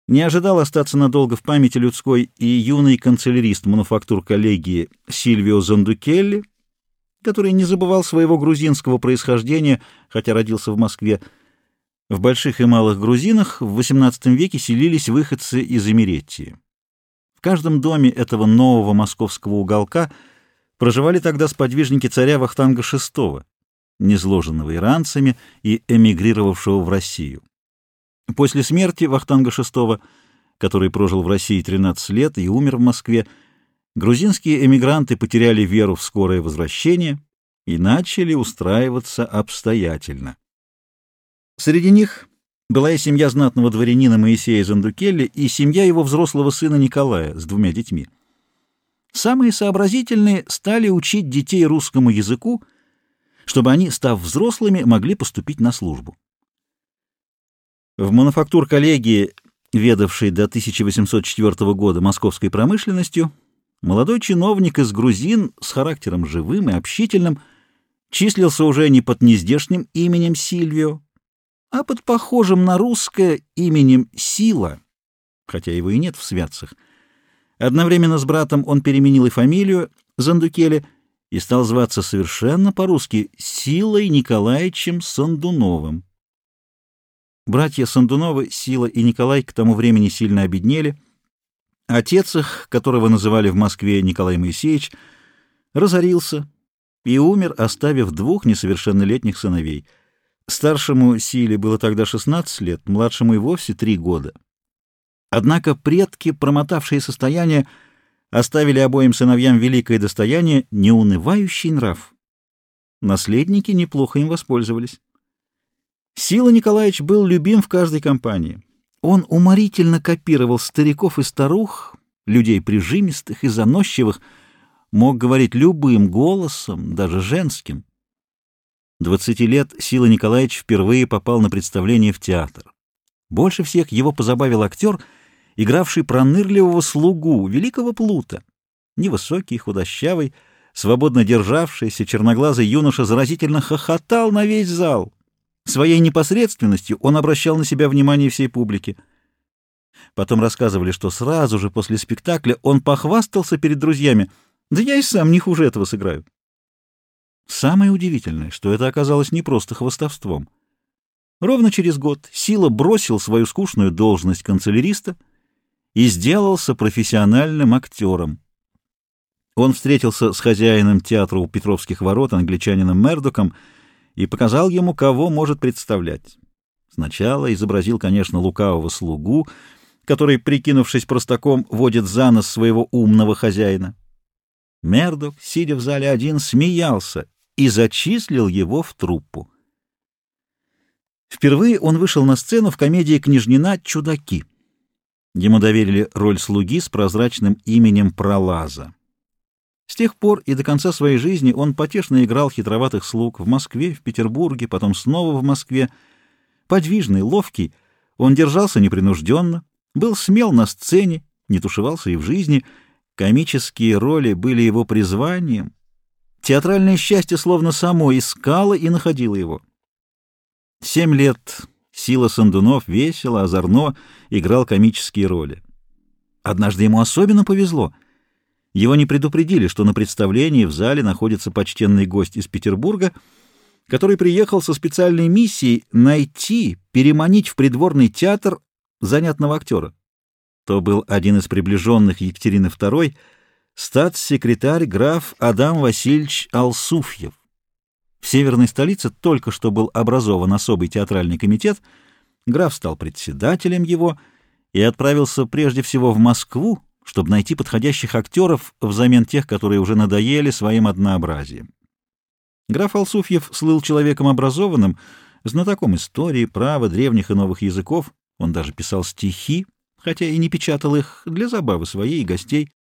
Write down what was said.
не ожидал остаться надолго в памяти людской и юный канцелярист мануфактур коллегии Сильвио Зандукелли, который не забывал своего грузинского происхождения, хотя родился в Москве. В больших и малых грузинах в XVIII веке селились выходцы из Имеретии. В каждом доме этого нового московского уголка проживали тогда сподвижники царя Вахтанга VI, низложенного иранцами и эмигрировавшего в Россию. После смерти Вахтанга VI, который прожил в России 13 лет и умер в Москве, грузинские эмигранты потеряли веру в скорое возвращение и начали устраиваться обстоятельно. Среди них была и семья знатного дворянина Моисея Зандукелли, и семья его взрослого сына Николая с 2 детьми. Самые сообразительные стали учить детей русскому языку, чтобы они, став взрослыми, могли поступить на службу. В мануфактур-коллегии, ведавшей до 1804 года московской промышленностью, молодой чиновник из грузин с характером живым и общительным числился уже не под нездешним именем Сильвио, а под похожим на русское именем Сила, хотя его и нет в святцах. Одновременно с братом он переменил и фамилию Зандукелли и стал зваться совершенно по-русски Силой Николаевичем Сандуновым. Братья Сандуновы, Сила и Николай, к тому времени сильно обеднели. Отец их, которого называли в Москве Николай Моисеевич, разорился и умер, оставив 2 несовершеннолетних сыновей. Старшему Силе было тогда 16 лет, младшему и вовсе 3 года. Однако предки, промотавшие состояние, оставили обоим сыновьям великое достояние, неунывающий нрав. Наследники неплохо им воспользовались. Сила Николаевич был любим в каждой компании. Он уморительно копировал стариков и старух, людей прижимистых и заносчивых, мог говорить любым голосом, даже женским. 20 лет Сила Николаевич впервые попал на представление в театр. Больше всех его позабавил актер, игравший пронырливого слугу, великого плута. Невысокий, худощавый, свободно державшийся, черноглазый юноша заразительно хохотал на весь зал. Своей непосредственностью он обращал на себя внимание всей публики. Потом рассказывали, что сразу же после спектакля он похвастался перед друзьями: «Да я и сам не хуже этого сыграю». Самое удивительное, что это оказалось не просто хвастовством. Ровно через год Сила бросил свою скучную должность канцеляриста и сделался профессиональным актером. Он встретился с хозяином театра у Петровских ворот, англичанином Мердоком, и показал ему, кого может представлять. Сначала изобразил, конечно, лукавого слугу, который, прикинувшись простаком, водит за нос своего умного хозяина. Мердок, сидя в зале один, смеялся и зачислил его в труппу. Впервые он вышел на сцену в комедии «Княжнина. Чудаки». Ему доверили роль слуги с прозрачным именем Пролаза. С тех пор и до конца своей жизни он потешно играл хитроватых слуг в Москве, в Петербурге, потом снова в Москве. Подвижный, ловкий, он держался непринужденно, был смел на сцене, не тушевался и в жизни. Комические роли были его призванием. Театральное счастье словно само искало и находило его. 7 лет Сила Сандунов весело, озорно играл комические роли. Однажды ему особенно повезло. Его не предупредили, что на представлении в зале находится почтенный гость из Петербурга, который приехал со специальной миссией найти, переманить в придворный театр занятного актера. То был один из приближенных Екатерины II, статс-секретарь граф Адам Васильевич Алсуфьев. В северной столице только что был образован особый театральный комитет, граф стал председателем его и отправился прежде всего в Москву, чтобы найти подходящих актеров взамен тех, которые уже надоели своим однообразием. Граф Алсуфьев слыл человеком образованным, знатоком истории, права, древних и новых языков, он даже писал стихи, хотя и не печатал их, для забавы своей и гостей.